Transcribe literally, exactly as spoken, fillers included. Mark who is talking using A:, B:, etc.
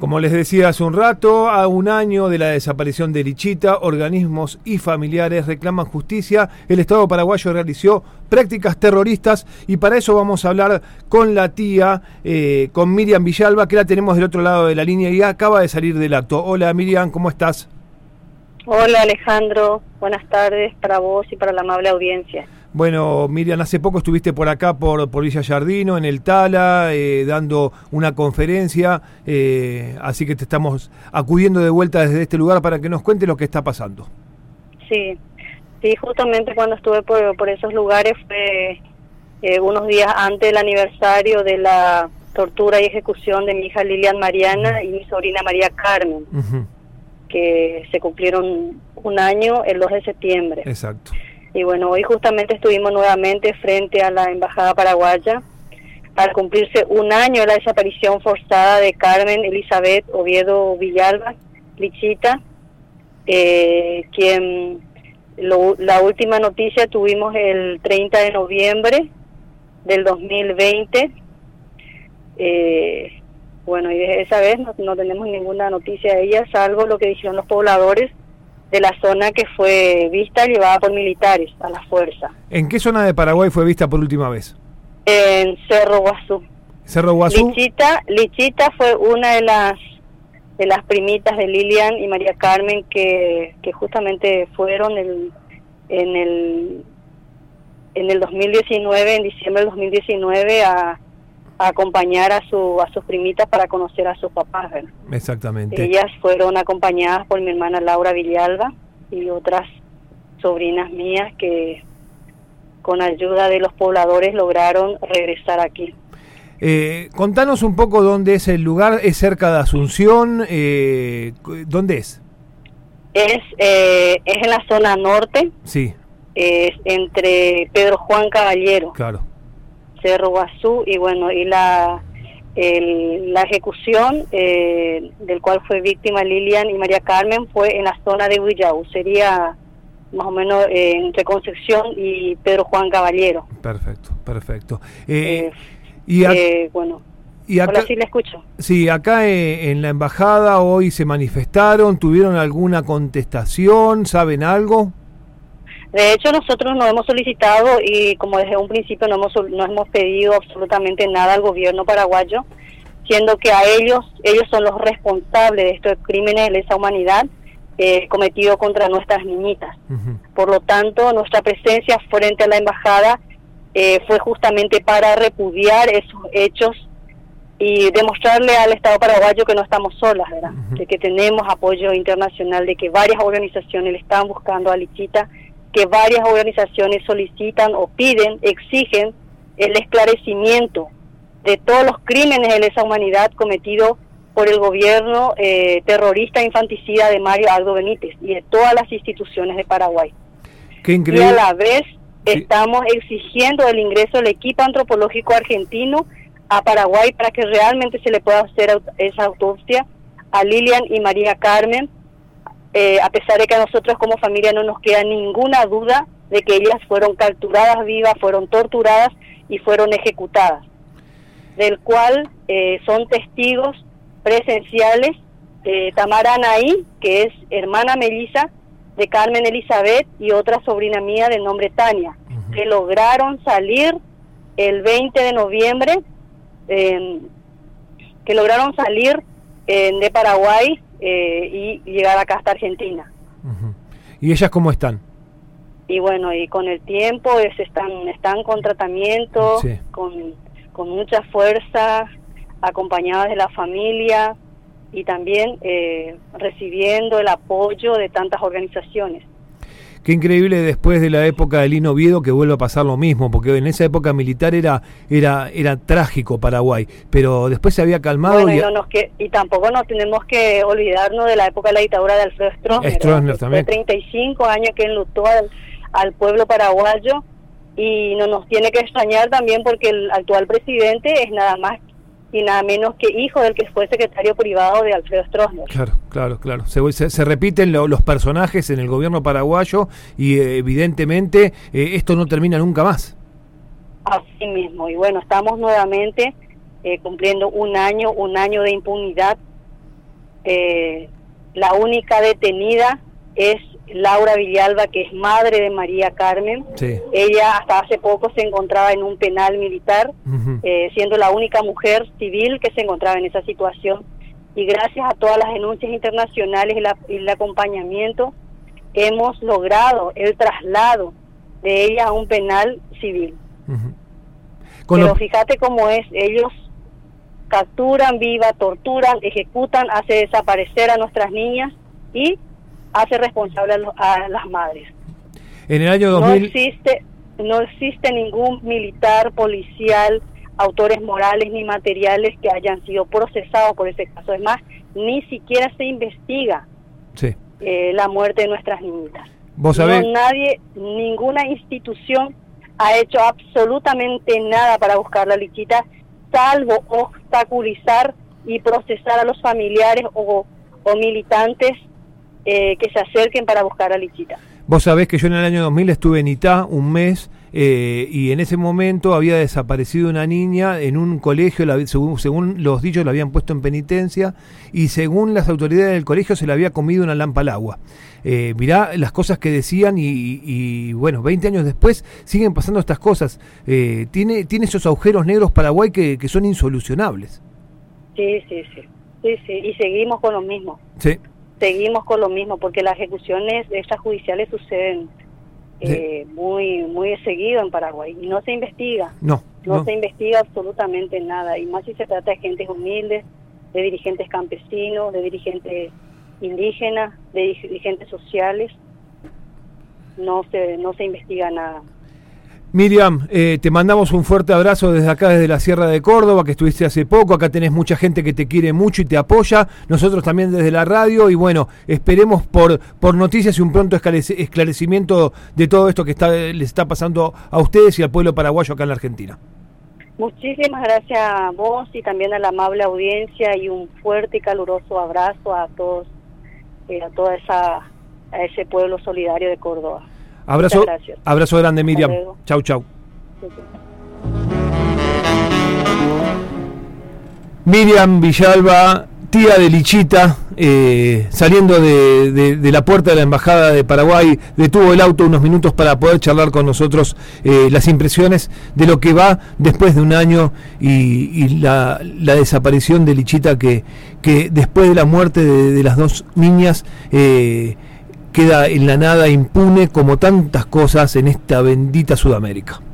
A: Como les decía hace un rato, a un año de la desaparición de Lichita, organismos y familiares reclaman justicia. El Estado paraguayo realizó prácticas terroristas y para eso vamos a hablar con la tía, eh, con Miriam Villalba, que la tenemos del otro lado de la línea y acaba de salir del acto. Hola Miriam, ¿cómo estás?
B: Hola Alejandro, buenas tardes para vos y para la amable audiencia.
A: Bueno, Miriam, hace poco estuviste por acá, por, por Villa Giardino, en el Tala, eh, dando una conferencia, eh, así que te estamos acudiendo de vuelta desde este lugar para que nos cuentes lo que está pasando.
B: Sí, sí, justamente cuando estuve por, por esos lugares fue eh, unos días antes del aniversario de la tortura y ejecución de mi hija Lilian Mariana y mi sobrina María Carmen, uh-huh. que se cumplieron un año el dos de septiembre.
A: Exacto.
B: Y bueno, hoy justamente estuvimos nuevamente frente a la Embajada Paraguaya para cumplirse un año de la desaparición forzada de Carmen Elizabeth Oviedo Villalba, Lichita, eh, quien lo, la última noticia tuvimos el treinta de noviembre del dos mil veinte. Eh, bueno, y desde esa vez no, no tenemos ninguna noticia de ella, salvo lo que dijeron los pobladores de la zona que fue vista y llevada por militares a la fuerza.
A: ¿En qué zona de Paraguay fue vista por última vez?
B: En Cerro Guazú.
A: ¿Cerro Guazú?
B: Lichita, Lichita fue una de las de las primitas de Lilian y María Carmen que, que justamente fueron el, en el en el dos mil diecinueve, en diciembre del dos mil diecinueve, a a acompañar a su a sus primitas para conocer a sus papás, ¿verdad?
A: Exactamente.
B: Ellas fueron acompañadas por mi hermana Laura Villalba y otras sobrinas mías que con ayuda de los pobladores lograron regresar aquí.
A: Eh, contanos un poco dónde es el lugar. ¿Es cerca de Asunción? Eh, ¿Dónde es?
B: Es, eh, es en la zona norte.
A: Sí.
B: Es entre Pedro Juan Caballero.
A: Claro.
B: Cerro Guazú y bueno, y la el, la ejecución eh, del cual fue víctima Lilian y María Carmen fue en la zona de Huillau, sería más o menos eh, entre Concepción y Pedro Juan Caballero.
A: Perfecto, perfecto. Eh,
B: eh,
A: y a,
B: eh, bueno,
A: y acá,
B: ahora sí le escucho.
A: Sí, acá eh, en la embajada hoy se manifestaron, ¿tuvieron alguna contestación? ¿Saben algo?
B: De hecho, nosotros no hemos solicitado y como desde un principio no hemos no hemos pedido absolutamente nada al gobierno paraguayo, siendo que a ellos ellos son los responsables de estos crímenes de lesa humanidad eh, cometidos contra nuestras niñitas. Uh-huh. Por lo tanto, nuestra presencia frente a la embajada eh, fue justamente para repudiar esos hechos y demostrarle al Estado paraguayo que no estamos solas, ¿verdad? Uh-huh. De que tenemos apoyo internacional, de que varias organizaciones le están buscando a Lichita, que varias organizaciones solicitan o piden, exigen el esclarecimiento de todos los crímenes de lesa humanidad cometidos por el gobierno eh, terrorista infanticida de Mario Aldo Benítez y de todas las instituciones de Paraguay.
A: Qué increíble.
B: Y a la vez sí. estamos exigiendo el ingreso del equipo antropológico argentino a Paraguay para que realmente se le pueda hacer esa autopsia a Lilian y María Carmen, Eh, a pesar de que a nosotros como familia no nos queda ninguna duda de que ellas fueron capturadas vivas, fueron torturadas y fueron ejecutadas, del cual eh, son testigos presenciales eh, Tamara Anaí, que es hermana melliza de Carmen Elizabeth, y otra sobrina mía de nombre Tania, uh-huh. que lograron salir el veinte de noviembre, eh, que lograron salir eh, de Paraguay Eh, y llegar acá hasta Argentina.
A: Uh-huh. ¿Y ellas cómo están?
B: Y bueno, y con el tiempo es, están están con tratamiento, sí. con, con mucha fuerza, acompañadas de la familia y también eh, recibiendo el apoyo de tantas organizaciones.
A: Qué increíble después de la época de Lino Oviedo que vuelva a pasar lo mismo, porque en esa época militar era era era trágico Paraguay, pero después se había calmado.
B: Bueno, y,
A: y,
B: no nos que, y tampoco nos tenemos que olvidarnos de la época de la dictadura de Alfredo Stroessner.
A: Stroessner también.
B: Fue treinta y cinco años que enlutó al, al pueblo paraguayo y no nos tiene que extrañar también porque el actual presidente es nada más y nada menos que hijo del que fue secretario privado de Alfredo Stroessner.
A: Claro, claro, claro. Se, se, se repiten lo, los personajes en el gobierno paraguayo y eh, evidentemente eh, esto no termina nunca más.
B: Así mismo, y bueno, estamos nuevamente eh, cumpliendo un año, un año de impunidad Eh, la única detenida es Laura Villalba, que es madre de María Carmen.
A: Sí.
B: Ella hasta hace poco se encontraba en un penal militar, uh-huh. eh, siendo la única mujer civil que se encontraba en esa situación. Y gracias a todas las denuncias internacionales y, la, y el acompañamiento, hemos logrado el traslado de ella a un penal civil. Uh-huh. Pero lo... fíjate cómo es, ellos capturan viva, torturan, ejecutan, hace desaparecer a nuestras niñas y hace responsable a, los, a las madres.
A: En el año dos mil...
B: No existe, no existe ningún militar, policial, autores morales ni materiales que hayan sido procesados por ese caso. Es más, ni siquiera se investiga
A: sí.
B: eh, la muerte de nuestras niñitas.
A: ¿Vos sabés?
B: No, nadie, ninguna institución ha hecho absolutamente nada para buscar la Lichita, salvo obstaculizar y procesar a los familiares o, o militantes eh, que se acerquen para buscar a Lichita.
A: Vos sabés que yo en el año dos mil estuve en Itá un mes eh, y en ese momento había desaparecido una niña en un colegio, la, según, según los dichos la habían puesto en penitencia y según las autoridades del colegio se le había comido una lampa al agua. Eh, mirá las cosas que decían y, y, y bueno, veinte años después siguen pasando estas cosas. Eh, tiene, tiene esos agujeros negros Paraguay que, que son insolucionables.
B: Sí, sí, sí, sí, sí, y seguimos con lo mismo.
A: Sí.
B: Seguimos con lo mismo, porque las ejecuciones extrajudiciales suceden eh, sí. muy muy seguido en Paraguay y no se investiga.
A: No,
B: no,
A: no.
B: se investiga absolutamente nada, y más si se trata de gentes humildes, de dirigentes campesinos, de dirigentes indígenas, de dirigentes sociales. No se no se investiga nada.
A: Miriam, eh, te mandamos un fuerte abrazo desde acá, desde la Sierra de Córdoba, que estuviste hace poco. Acá tenés mucha gente que te quiere mucho y te apoya. Nosotros también desde la radio. Y bueno, esperemos por por noticias y un pronto esclarecimiento de todo esto que está les está pasando a ustedes y al pueblo paraguayo acá en la Argentina.
B: Muchísimas gracias a vos y también a la amable audiencia, y un fuerte y caluroso abrazo a todos, eh, a toda esa a ese pueblo solidario de Córdoba.
A: Abrazo, abrazo grande, Miriam. Chau, chau. Sí, sí. Miriam Villalba, tía de Lichita, eh, saliendo de, de, de la puerta de la Embajada de Paraguay, detuvo el auto unos minutos para poder charlar con nosotros eh, las impresiones de lo que va después de un año y, y la, la desaparición de Lichita, que, que después de la muerte de, de las dos niñas eh, queda en la nada, impune como tantas cosas en esta bendita Sudamérica.